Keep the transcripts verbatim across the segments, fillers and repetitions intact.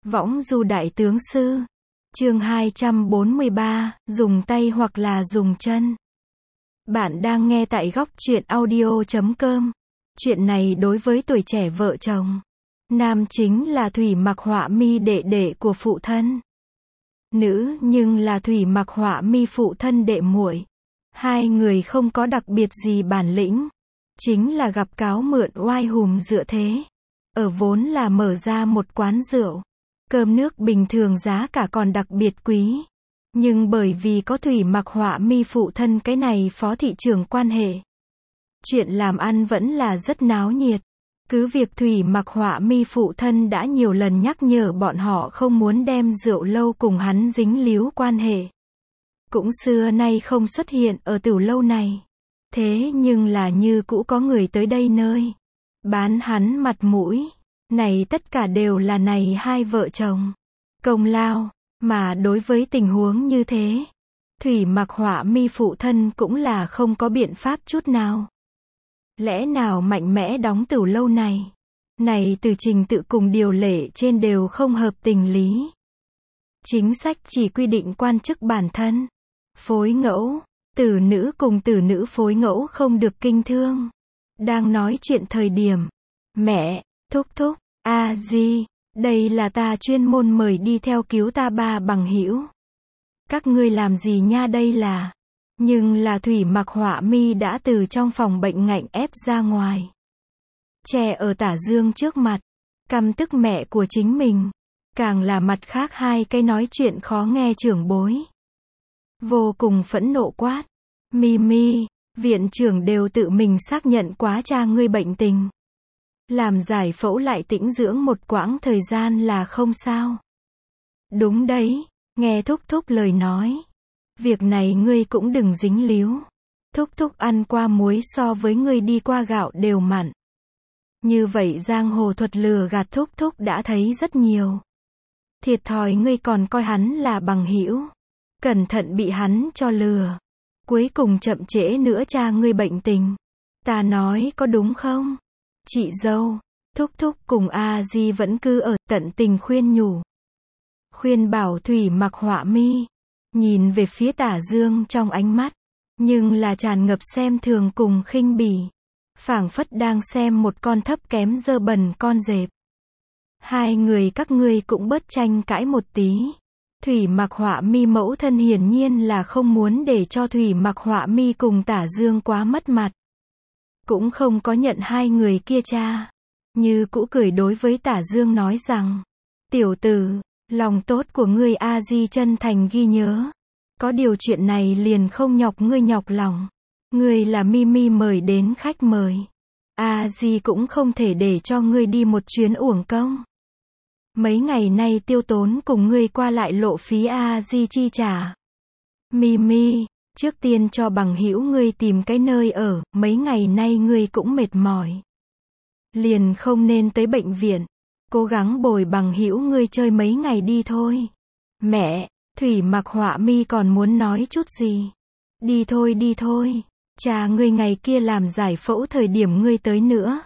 Võng du đại tướng sư. Chương hai trăm bốn mươi ba, dùng tay hoặc là dùng chân. Bạn đang nghe tại góc truyện audio chấm com. Chuyện này đối với tuổi trẻ vợ chồng. Nam chính là Thủy Mặc Họa Mi đệ đệ của phụ thân. Nữ nhưng là Thủy Mặc Họa Mi phụ thân đệ muội. Hai người không có đặc biệt gì bản lĩnh. Chính là gặp cáo mượn oai hùm dựa thế. Ở vốn là mở ra một quán rượu. Cơm nước bình thường giá cả còn đặc biệt quý. Nhưng bởi vì có Thủy Mặc Họa Mi phụ thân cái này phó thị trưởng quan hệ. Chuyện làm ăn vẫn là rất náo nhiệt. Cứ việc Thủy Mặc Họa Mi phụ thân đã nhiều lần nhắc nhở bọn họ không muốn đem rượu lâu cùng hắn dính líu quan hệ. Cũng xưa nay không xuất hiện ở tiểu lâu này. Thế nhưng là như cũ có người tới đây nơi. Bán hắn mặt mũi. Này tất cả đều là này hai vợ chồng. Công lao. Mà đối với tình huống như thế. Thủy Mặc Họa Mi phụ thân cũng là không có biện pháp chút nào. Lẽ nào mạnh mẽ đóng tiểu lâu này. Này từ trình tự cùng điều lệ trên đều không hợp tình lý. Chính sách chỉ quy định quan chức bản thân. Phối ngẫu. Tử nữ cùng tử nữ phối ngẫu không được kinh thương. Đang nói chuyện thời điểm. Mẹ, thúc thúc, a di, đây là ta chuyên môn mời đi theo cứu ta ba bằng hữu. Các ngươi làm gì nha đây là. Nhưng là Thủy Mặc Họa Mi đã từ trong phòng bệnh ngạnh ép ra ngoài. Che ở Tả Dương trước mặt. Căm tức mẹ của chính mình. Càng là mặt khác hai cái nói chuyện khó nghe trưởng bối. Vô cùng phẫn nộ quát. Mi Mi, viện trưởng đều tự mình xác nhận quá cha ngươi bệnh tình. Làm giải phẫu lại tĩnh dưỡng một quãng thời gian là không sao. Đúng đấy, nghe thúc thúc lời nói. Việc này ngươi cũng đừng dính líu. Thúc thúc ăn qua muối so với ngươi đi qua gạo đều mặn. Như vậy giang hồ thuật lừa gạt thúc thúc đã thấy rất nhiều. Thiệt thòi ngươi còn coi hắn là bằng hữu. Cẩn thận bị hắn cho lừa. Cuối cùng chậm trễ nữa cha ngươi bệnh tình. Ta nói có đúng không? Chị dâu, thúc thúc cùng a di vẫn cứ ở tận tình khuyên nhủ. Khuyên bảo Thủy Mặc Họa Mi. Nhìn về phía Tả Dương trong ánh mắt. Nhưng là tràn ngập xem thường cùng khinh bỉ. Phảng phất đang xem một con thấp kém dơ bẩn con dẹp. Hai người các ngươi cũng bớt tranh cãi một tí. Thủy Mặc Họa Mi mẫu thân hiển nhiên là không muốn để cho Thủy Mặc Họa Mi cùng Tả Dương quá mất mặt. Cũng không có nhận hai người kia cha. Như cũ cười đối với Tả Dương nói rằng. Tiểu tử, lòng tốt của ngươi a di chân thành ghi nhớ. Có điều chuyện này liền không nhọc ngươi nhọc lòng. Ngươi là Mi Mi mời đến khách mời. A di cũng không thể để cho ngươi đi một chuyến uổng công. Mấy ngày nay tiêu tốn cùng ngươi qua lại lộ phí a di chi trả. Mi Mi, trước tiên cho bằng hữu ngươi tìm cái nơi ở, mấy ngày nay ngươi cũng mệt mỏi. Liền không nên tới bệnh viện. Cố gắng bồi bằng hữu ngươi chơi mấy ngày đi thôi. Mẹ, Thủy Mặc Họa Mi còn muốn nói chút gì. Đi thôi đi thôi. Cha ngươi ngày kia làm giải phẫu thời điểm ngươi tới nữa.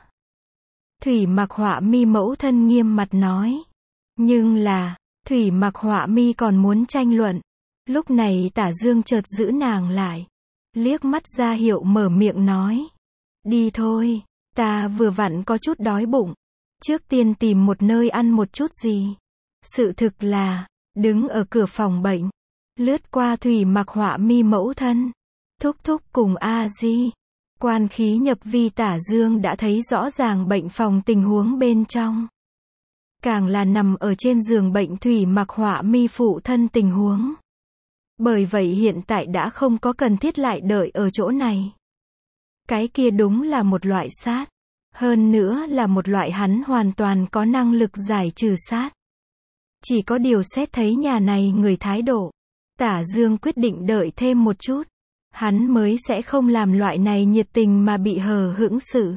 Thủy Mặc Họa Mi mẫu thân nghiêm mặt nói. Nhưng là, Thủy Mặc Họa Mi còn muốn tranh luận. Lúc này Tả Dương chợt giữ nàng lại. Liếc mắt ra hiệu mở miệng nói. Đi thôi, ta vừa vặn có chút đói bụng. Trước tiên tìm một nơi ăn một chút gì. Sự thực là, đứng ở cửa phòng bệnh. Lướt qua Thủy Mặc Họa Mi mẫu thân. Thúc thúc cùng a di. Quan khí nhập vi Tả Dương đã thấy rõ ràng bệnh phòng tình huống bên trong. Càng là nằm ở trên giường bệnh Thủy Mặc Họa Mi phụ thân tình huống. Bởi vậy hiện tại đã không có cần thiết lại đợi ở chỗ này. Cái kia đúng là một loại sát. Hơn nữa là một loại hắn hoàn toàn có năng lực giải trừ sát. Chỉ có điều xét thấy nhà này người thái độ. Tả Dương quyết định đợi thêm một chút. Hắn mới sẽ không làm loại này nhiệt tình mà bị hờ hững sự.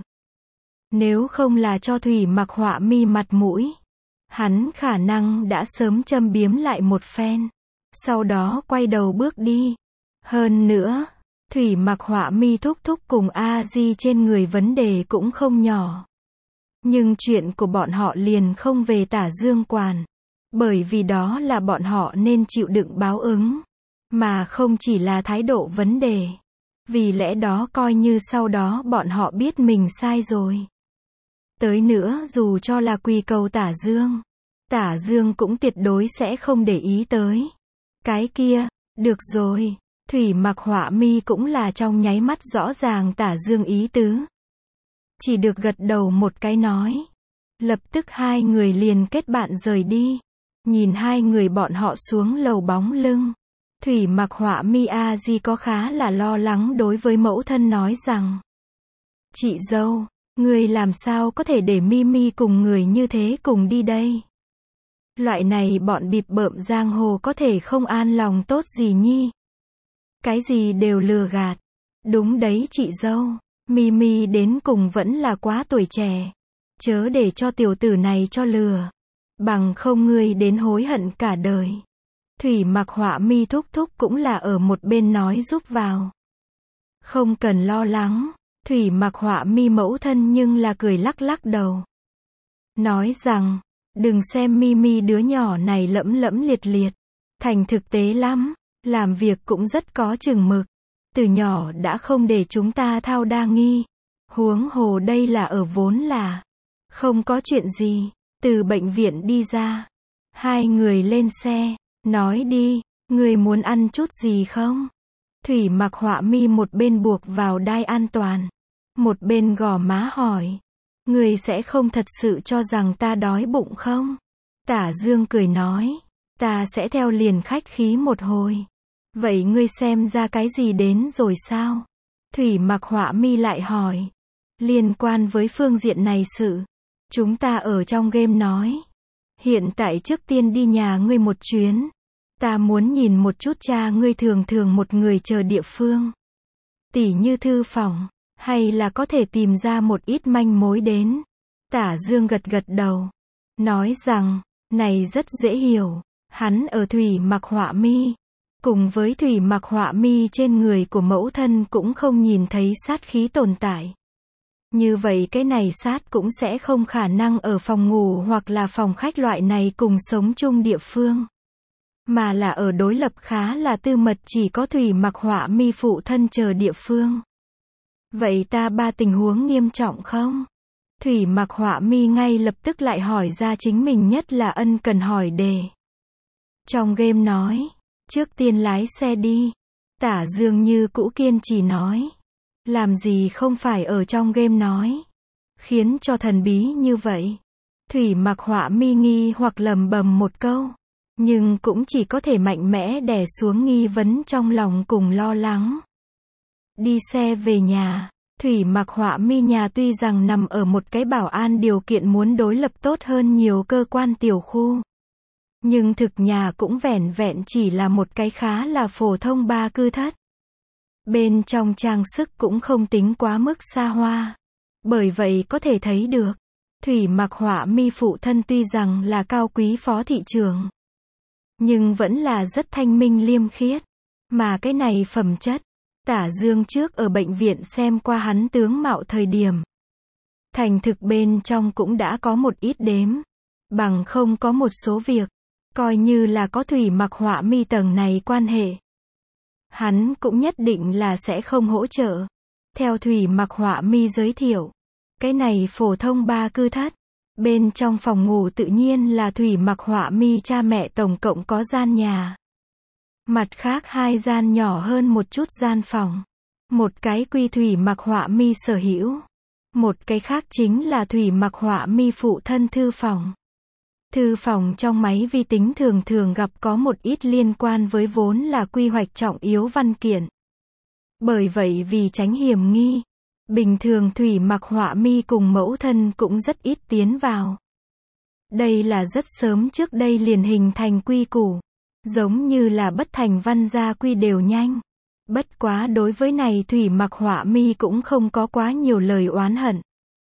Nếu không là cho Thủy Mặc Họa Mi mặt mũi. Hắn khả năng đã sớm châm biếm lại một phen. Sau đó quay đầu bước đi. Hơn nữa, Thủy Mặc Họa Mi thúc thúc cùng a di trên người vấn đề cũng không nhỏ. Nhưng chuyện của bọn họ liền không về Tả Dương quản. Bởi vì đó là bọn họ nên chịu đựng báo ứng, mà không chỉ là thái độ vấn đề. Vì lẽ đó coi như sau đó bọn họ biết mình sai rồi. Tới nữa dù cho là quỳ cầu Tả Dương, Tả Dương cũng tuyệt đối sẽ không để ý tới. Cái kia, được rồi, Thủy Mặc Họa Mi cũng là trong nháy mắt rõ ràng Tả Dương ý tứ. Chỉ được gật đầu một cái nói. Lập tức hai người liền kết bạn rời đi. Nhìn hai người bọn họ xuống lầu bóng lưng. Thủy Mặc Họa Mi a di có khá là lo lắng đối với mẫu thân nói rằng. Chị dâu, người làm sao có thể để Mimi cùng người như thế cùng đi đây? Loại này bọn bịp bợm giang hồ có thể không an lòng tốt gì nhi. Cái gì đều lừa gạt. Đúng đấy chị dâu, Mimi đến cùng vẫn là quá tuổi trẻ. Chớ để cho tiểu tử này cho lừa. Bằng không ngươi đến hối hận cả đời. Thủy Mặc Họa Mi thúc thúc cũng là ở một bên nói giúp vào. Không cần lo lắng. Thủy Mặc Họa Mi mẫu thân nhưng là cười lắc lắc đầu. Nói rằng, đừng xem Mimi đứa nhỏ này lẫm lẫm liệt liệt. Thành thực tế lắm, làm việc cũng rất có chừng mực. Từ nhỏ đã không để chúng ta thao đa nghi. Huống hồ đây là ở vốn là. Không có chuyện gì. Từ bệnh viện đi ra. Hai người lên xe. Nói đi, người muốn ăn chút gì không? Thủy Mặc Họa Mi một bên buộc vào đai an toàn. Một bên gò má hỏi. Người sẽ không thật sự cho rằng ta đói bụng không? Tả Dương cười nói. Ta sẽ theo liền khách khí một hồi. Vậy ngươi xem ra cái gì đến rồi sao? Thủy Mặc Họa Mi lại hỏi. Liên quan với phương diện này sự. Chúng ta ở trong game nói. Hiện tại trước tiên đi nhà ngươi một chuyến. Ta muốn nhìn một chút cha ngươi thường thường một người chờ địa phương. Tỉ như thư phòng. Hay là có thể tìm ra một ít manh mối đến. Tả Dương gật gật đầu. Nói rằng, này rất dễ hiểu. Hắn ở Thủy Mặc Họa Mi. Cùng với Thủy Mặc Họa Mi trên người của mẫu thân cũng không nhìn thấy sát khí tồn tại. Như vậy cái này sát cũng sẽ không khả năng ở phòng ngủ hoặc là phòng khách loại này cùng sống chung địa phương. Mà là ở đối lập khá là tư mật chỉ có Thủy Mặc Họa Mi phụ thân chờ địa phương. Vậy ta ba tình huống nghiêm trọng không? Thủy Mặc Họa Mi ngay lập tức lại hỏi ra chính mình nhất là ân cần hỏi đề. Trong game nói, trước tiên lái xe đi. Tả Dương như cũ kiên trì nói. Làm gì không phải ở trong game nói. Khiến cho thần bí như vậy. Thủy Mặc Họa Mi nghi hoặc lầm bầm một câu. Nhưng cũng chỉ có thể mạnh mẽ đè xuống nghi vấn trong lòng cùng lo lắng. Đi xe về nhà. Thủy Mặc Họa Mi nhà tuy rằng nằm ở một cái bảo an điều kiện muốn đối lập tốt hơn nhiều cơ quan tiểu khu. Nhưng thực nhà cũng vẻn vẹn chỉ là một cái khá là phổ thông ba cư thất. Bên trong trang sức cũng không tính quá mức xa hoa. Bởi vậy có thể thấy được, Thủy Mặc Họa Mi phụ thân tuy rằng là cao quý phó thị trưởng, nhưng vẫn là rất thanh minh liêm khiết. Mà cái này phẩm chất, Tả Dương trước ở bệnh viện xem qua hắn tướng mạo thời điểm. Thành thực bên trong cũng đã có một ít đếm. Bằng không có một số việc, coi như là có Thủy Mặc Họa Mi tầng này quan hệ. Hắn cũng nhất định là sẽ không hỗ trợ. Theo Thủy Mặc Họa Mi giới thiệu, cái này phổ thông ba cư thất. Bên trong phòng ngủ tự nhiên là Thủy Mặc Họa Mi cha mẹ tổng cộng có gian nhà. Mặt khác hai gian nhỏ hơn một chút gian phòng. Một cái quy Thủy Mặc Họa Mi sở hữu. Một cái khác chính là Thủy Mặc Họa Mi phụ thân thư phòng. Thư phòng trong máy vi tính thường thường gặp có một ít liên quan với vốn là quy hoạch trọng yếu văn kiện. Bởi vậy vì tránh hiểm nghi, bình thường Thủy Mặc Họa Mi cùng mẫu thân cũng rất ít tiến vào. Đây là rất sớm trước đây liền hình thành quy củ. Giống như là bất thành văn gia quy đều nhanh. Bất quá đối với này Thủy Mặc Họa Mi cũng không có quá nhiều lời oán hận.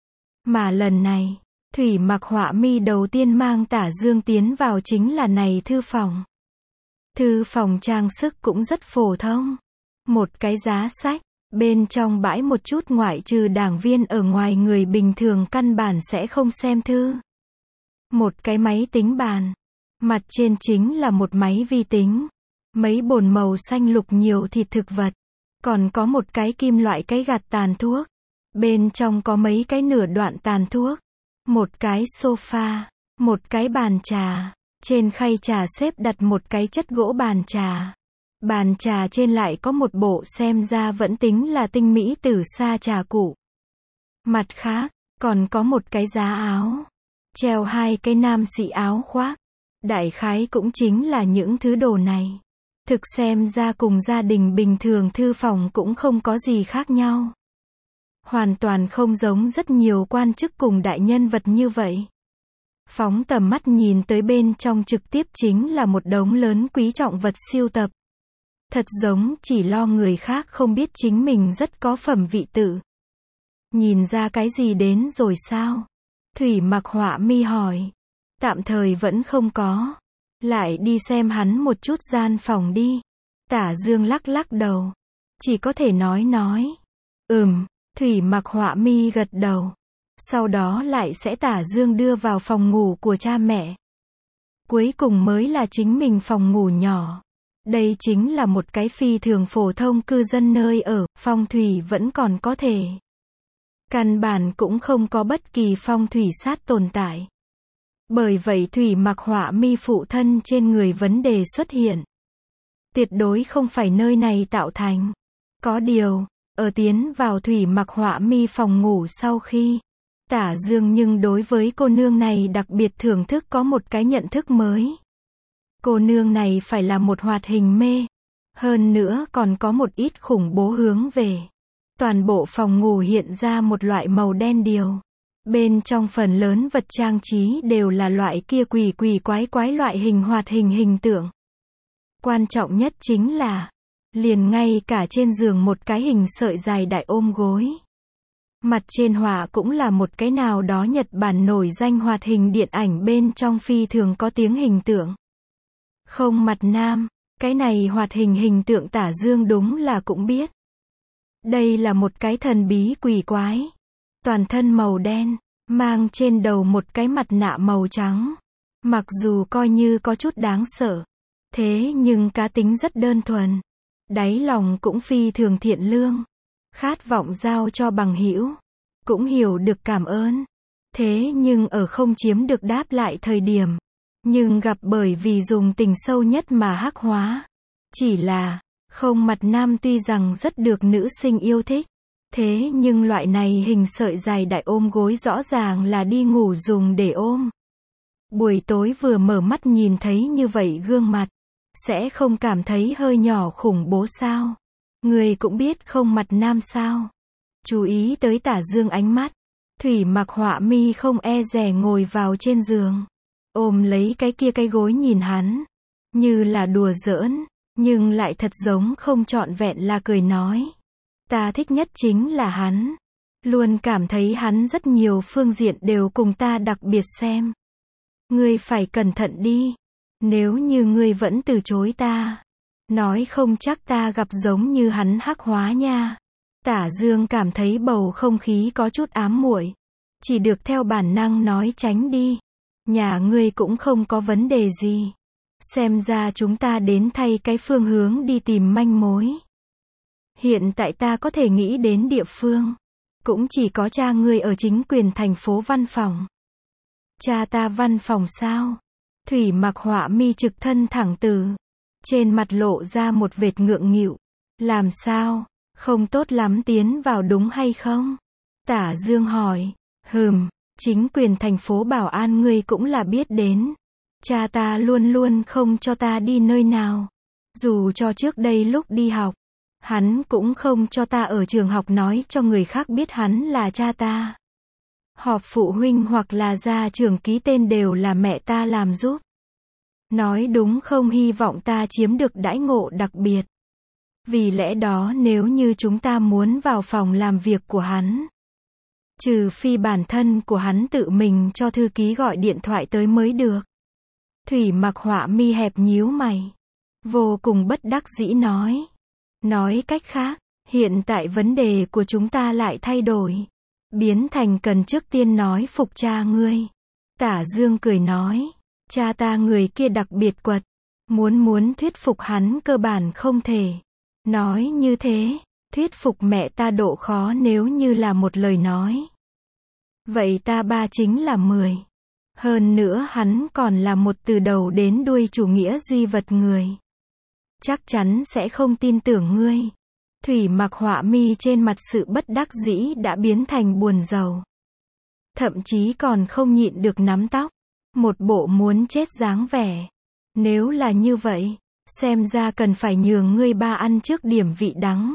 Mà lần này, Thủy Mặc Họa Mi đầu tiên mang Tả Dương tiến vào chính là này thư phòng. Thư phòng trang sức cũng rất phổ thông. Một cái giá sách, bên trong bãi một chút ngoại trừ đảng viên ở ngoài người bình thường căn bản sẽ không xem thư. Một cái máy tính bàn. Mặt trên chính là một máy vi tính, mấy bồn màu xanh lục nhiều thịt thực vật, còn có một cái kim loại cái gạt tàn thuốc. Bên trong có mấy cái nửa đoạn tàn thuốc, một cái sofa, một cái bàn trà, trên khay trà xếp đặt một cái chất gỗ bàn trà. Bàn trà trên lại có một bộ xem ra vẫn tính là tinh mỹ từ xa trà cụ. Mặt khác, còn có một cái giá áo, treo hai cái nam sĩ áo khoác. Đại khái cũng chính là những thứ đồ này. Thực xem ra cùng gia đình bình thường thư phòng cũng không có gì khác nhau. Hoàn toàn không giống rất nhiều quan chức cùng đại nhân vật như vậy. Phóng tầm mắt nhìn tới bên trong trực tiếp chính là một đống lớn quý trọng vật sưu tập. Thật giống chỉ lo người khác không biết chính mình rất có phẩm vị tự. Nhìn ra cái gì đến rồi sao? Thủy Mặc Họa Mi hỏi. Tạm thời vẫn không có. Lại đi xem hắn một chút gian phòng đi. Tả Dương lắc lắc đầu. Chỉ có thể nói nói. Ừm, Thủy Mặc Họa Mi gật đầu. Sau đó lại sẽ Tả Dương đưa vào phòng ngủ của cha mẹ. Cuối cùng mới là chính mình phòng ngủ nhỏ. Đây chính là một cái phi thường phổ thông cư dân nơi ở, phong thủy vẫn còn có thể. Căn bản cũng không có bất kỳ phong thủy sát tồn tại. Bởi vậy Thủy Mặc Họa Mi phụ thân trên người vấn đề xuất hiện. Tuyệt đối không phải nơi này tạo thành. Có điều, ở tiến vào Thủy Mặc Họa Mi phòng ngủ sau khi, Tả Dương nhưng đối với cô nương này đặc biệt thưởng thức có một cái nhận thức mới. Cô nương này phải là một hoạt hình mê. Hơn nữa còn có một ít khủng bố hướng về. Toàn bộ phòng ngủ hiện ra một loại màu đen điều. Bên trong phần lớn vật trang trí đều là loại kia quỷ quỷ quái quái loại hình hoạt hình hình tượng. Quan trọng nhất chính là, liền ngay cả trên giường một cái hình sợi dài đại ôm gối. Mặt trên họa cũng là một cái nào đó Nhật Bản nổi danh hoạt hình điện ảnh bên trong phi thường có tiếng hình tượng. Không mặt nam, cái này hoạt hình hình tượng Tả Dương đúng là cũng biết. Đây là một cái thần bí quỷ quái. Toàn thân màu đen, mang trên đầu một cái mặt nạ màu trắng. Mặc dù coi như có chút đáng sợ, thế nhưng cá tính rất đơn thuần. Đáy lòng cũng phi thường thiện lương. Khát vọng giao cho bằng hữu, cũng hiểu được cảm ơn. Thế nhưng ở không chiếm được đáp lại thời điểm, nhưng gặp bởi vì dùng tình sâu nhất mà hắc hóa. Chỉ là, không mặt nam tuy rằng rất được nữ sinh yêu thích. Thế nhưng loại này hình sợi dài đại ôm gối rõ ràng là đi ngủ dùng để ôm. Buổi tối vừa mở mắt nhìn thấy như vậy gương mặt, sẽ không cảm thấy hơi nhỏ khủng bố sao? Người cũng biết không mặt nam sao? Chú ý tới Tả Dương ánh mắt. Thủy Mặc Họa Mi không e dè ngồi vào trên giường, ôm lấy cái kia cái gối nhìn hắn, như là đùa giỡn, nhưng lại thật giống không trọn vẹn là cười nói. Ta thích nhất chính là hắn. Luôn cảm thấy hắn rất nhiều phương diện đều cùng ta đặc biệt xem. Ngươi phải cẩn thận đi. Nếu như ngươi vẫn từ chối ta, nói không chắc ta gặp giống như hắn hắc hóa nha. Tả Dương cảm thấy bầu không khí có chút ám muội, chỉ được theo bản năng nói tránh đi. Nhà ngươi cũng không có vấn đề gì. Xem ra chúng ta đến thay cái phương hướng đi tìm manh mối. Hiện tại ta có thể nghĩ đến địa phương, cũng chỉ có cha ngươi ở chính quyền thành phố văn phòng. Cha ta văn phòng sao? Thủy Mặc Họa Mi trực thân thẳng từ, trên mặt lộ ra một vệt ngượng nghịu. Làm sao? Không tốt lắm tiến vào đúng hay không? Tả Dương hỏi. Hừm, chính quyền thành phố bảo an ngươi cũng là biết đến. Cha ta luôn luôn không cho ta đi nơi nào. Dù cho trước đây lúc đi học, hắn cũng không cho ta ở trường học nói cho người khác biết hắn là cha ta. Họp phụ huynh hoặc là gia trưởng ký tên đều là mẹ ta làm giúp. Nói đúng không hy vọng ta chiếm được đãi ngộ đặc biệt. Vì lẽ đó nếu như chúng ta muốn vào phòng làm việc của hắn, trừ phi bản thân của hắn tự mình cho thư ký gọi điện thoại tới mới được. Thủy Mặc Họa Mi hẹp nhíu mày, vô cùng bất đắc dĩ nói. Nói cách khác, hiện tại vấn đề của chúng ta lại thay đổi, biến thành cần trước tiên nói phục cha ngươi. Tả Dương cười nói. Cha ta người kia đặc biệt quật. Muốn muốn thuyết phục hắn cơ bản không thể. Nói như thế, thuyết phục mẹ ta độ khó nếu như là một lời nói. Vậy ta ba chính là mười. Hơn nữa hắn còn là một từ đầu đến đuôi chủ nghĩa duy vật người. Chắc chắn sẽ không tin tưởng ngươi. Thủy Mặc Họa mi trên mặt sự bất đắc dĩ đã biến thành buồn rầu. Thậm chí còn không nhịn được nắm tóc. Một bộ muốn chết dáng vẻ. Nếu là như vậy, xem ra cần phải nhường ngươi ba ăn trước điểm vị đắng.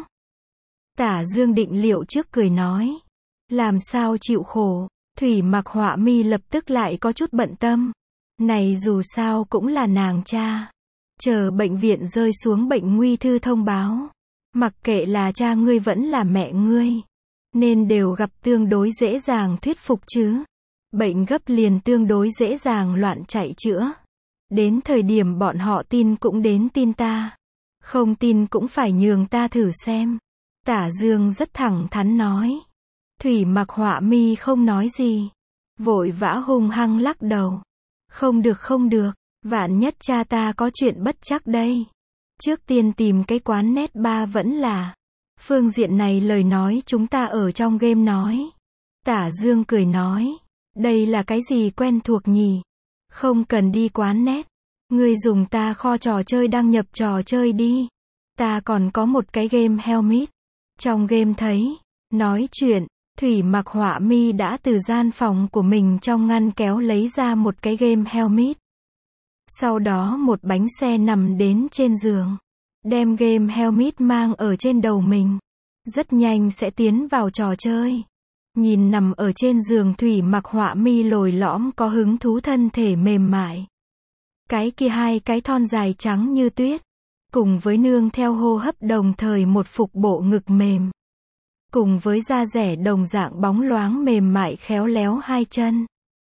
Tả Dương định liệu trước cười nói. Làm sao chịu khổ. Thủy Mặc Họa mi lập tức lại có chút bận tâm. Này dù sao cũng là nàng cha. Chờ bệnh viện rơi xuống bệnh nguy thư thông báo. Mặc kệ là cha ngươi vẫn là mẹ ngươi. Nên đều gặp tương đối dễ dàng thuyết phục chứ. Bệnh gấp liền tương đối dễ dàng loạn chạy chữa. Đến thời điểm bọn họ tin cũng đến tin ta. Không tin cũng phải nhường ta thử xem. Tả Dương rất thẳng thắn nói. Thủy Mặc Họa mi không nói gì. Vội vã hung hăng lắc đầu. Không được không được. Vạn nhất cha ta có chuyện bất chắc đây. Trước tiên tìm cái quán nét ba vẫn là. Phương diện này lời nói chúng ta ở trong game nói. Tả Dương cười nói. Đây là cái gì quen thuộc nhỉ? Không cần đi quán nét. Ngươi dùng ta kho trò chơi đăng nhập trò chơi đi. Ta còn có một cái game Helmet. Trong game thấy. Nói chuyện. Thủy Mặc Họa mi đã từ gian phòng của mình trong ngăn kéo lấy ra một cái game Helmet. Sau đó một bánh xe nằm đến trên giường. Đem game Helmet mang ở trên đầu mình. Rất nhanh sẽ tiến vào trò chơi. Nhìn nằm ở trên giường Thủy Mặc Họa mi lồi lõm có hứng thú thân thể mềm mại. Cái kia hai cái thon dài trắng như tuyết. Cùng với nương theo hô hấp đồng thời một phục bộ ngực mềm. Cùng với da rẻ đồng dạng bóng loáng mềm mại khéo léo hai chân.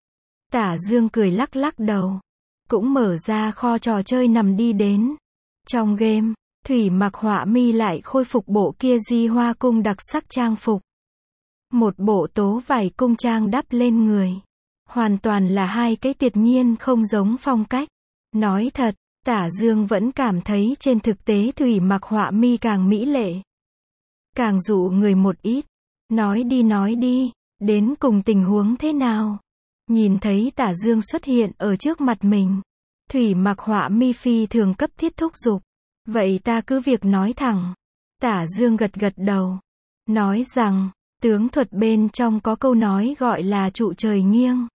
Tả Dương cười lắc lắc đầu. Cũng mở ra kho trò chơi nằm đi đến. Trong game, Thủy Mặc Họa mi lại khôi phục bộ kia Di Hoa Cung đặc sắc trang phục. Một bộ tố vải cung trang đắp lên người. Hoàn toàn là hai cái tuyệt nhiên không giống phong cách. Nói thật, Tả Dương vẫn cảm thấy trên thực tế Thủy Mặc Họa mi càng mỹ lệ. Càng dụ người một ít. Nói đi nói đi, đến cùng tình huống thế nào? Nhìn thấy Tả Dương xuất hiện ở trước mặt mình. Thủy Mặc Họa mi phi thường cấp thiết thúc giục. Vậy ta cứ việc nói thẳng. Tả Dương gật gật đầu. Nói rằng, tướng thuật bên trong có câu nói gọi là trụ trời nghiêng.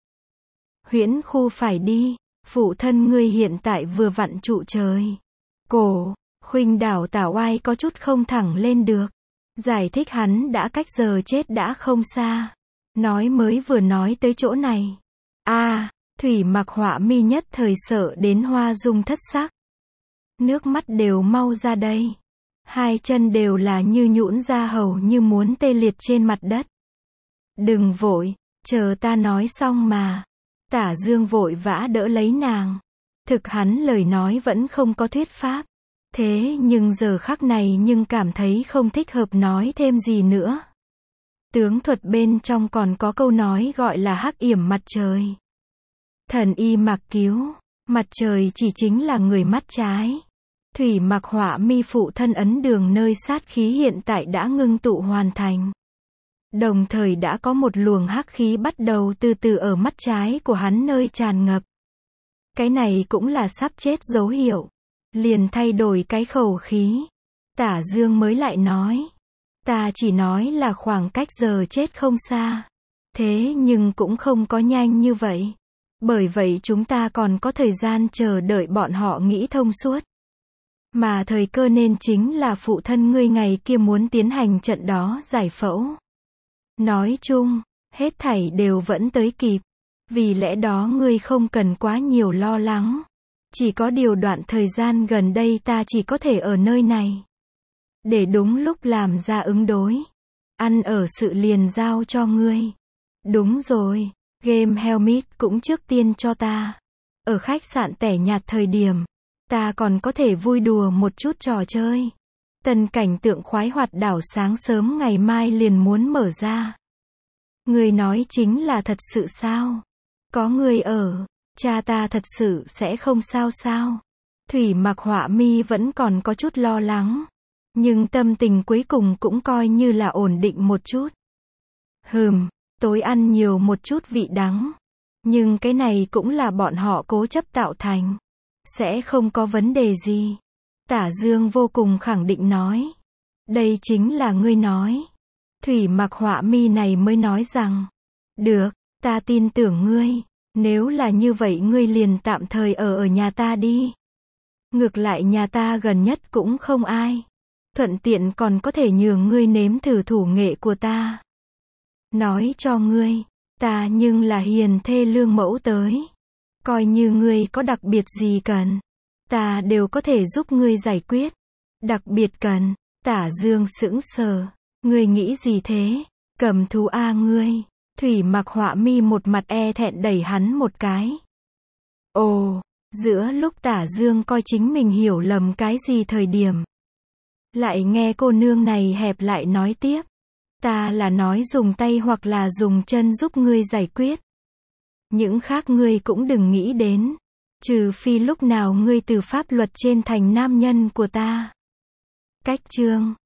Huyễn khu phải đi. Phụ thân ngươi hiện tại vừa vặn trụ trời. Cổ, khuynh đảo Tả Oai có chút không thẳng lên được. Giải thích hắn đã cách giờ chết đã không xa. Nói mới vừa nói tới chỗ này. a à, Thủy Mặc Họa mi nhất thời sợ đến hoa dung thất sắc. Nước mắt đều mau ra đây. Hai chân đều là như nhũn ra hầu như muốn tê liệt trên mặt đất. Đừng vội, chờ ta nói xong mà. Tả Dương vội vã đỡ lấy nàng. Thực hắn lời nói vẫn không có thuyết pháp. Thế nhưng giờ khắc này nhưng cảm thấy không thích hợp nói thêm gì nữa. Tướng thuật bên trong còn có câu nói gọi là hắc yểm mặt trời. Thần y Mặc Cứu, mặt trời chỉ chính là người mắt trái. Thủy Mặc Họa mi phụ thân ấn đường nơi sát khí hiện tại đã ngưng tụ hoàn thành. Đồng thời đã có một luồng hắc khí bắt đầu từ từ ở mắt trái của hắn nơi tràn ngập. Cái này cũng là sắp chết dấu hiệu. Liền thay đổi cái khẩu khí. Tả Dương mới lại nói. Ta chỉ nói là khoảng cách giờ chết không xa. Thế nhưng cũng không có nhanh như vậy. Bởi vậy chúng ta còn có thời gian chờ đợi bọn họ nghĩ thông suốt. Mà thời cơ nên chính là phụ thân ngươi ngày kia muốn tiến hành trận đó giải phẫu. Nói chung, hết thảy đều vẫn tới kịp. Vì lẽ đó ngươi không cần quá nhiều lo lắng. Chỉ có điều đoạn thời gian gần đây ta chỉ có thể ở nơi này. Để đúng lúc làm ra ứng đối. Ăn ở sự liền giao cho ngươi. Đúng rồi, game Helmet cũng trước tiên cho ta. Ở khách sạn tẻ nhạt thời điểm, ta còn có thể vui đùa một chút trò chơi. Tần cảnh tượng khoái hoạt đảo sáng sớm ngày mai liền muốn mở ra. Ngươi nói chính là thật sự sao? Có người ở. Cha ta thật sự sẽ không sao sao? Thủy Mặc Họa Mi vẫn còn có chút lo lắng. Nhưng tâm tình cuối cùng cũng coi như là ổn định một chút. Hừm, tối ăn nhiều một chút vị đắng. Nhưng cái này cũng là bọn họ cố chấp tạo thành. Sẽ không có vấn đề gì. Tả Dương vô cùng khẳng định nói. Đây chính là ngươi nói. Thủy Mặc Họa Mi này mới nói rằng. Được, ta tin tưởng ngươi. Nếu là như vậy ngươi liền tạm thời ở ở nhà ta đi. Ngược lại nhà ta gần nhất cũng không ai. Thuận tiện còn có thể nhường ngươi nếm thử thủ nghệ của ta. Nói cho ngươi, ta nhưng là hiền thê lương mẫu tới. Coi như ngươi có đặc biệt gì cần, ta đều có thể giúp ngươi giải quyết. Đặc biệt cần, Tả Dương sững sờ. Ngươi nghĩ gì thế? Cầm thú a ngươi. Thủy Mặc Họa Mi một mặt e thẹn đẩy hắn một cái. Ồ, giữa lúc Tả Dương coi chính mình hiểu lầm cái gì thời điểm. Lại nghe cô nương này hẹp lại nói tiếp. Ta là nói dùng tay hoặc là dùng chân giúp ngươi giải quyết. Những khác ngươi cũng đừng nghĩ đến. Trừ phi lúc nào ngươi từ pháp luật trên thành nam nhân của ta. Cách chương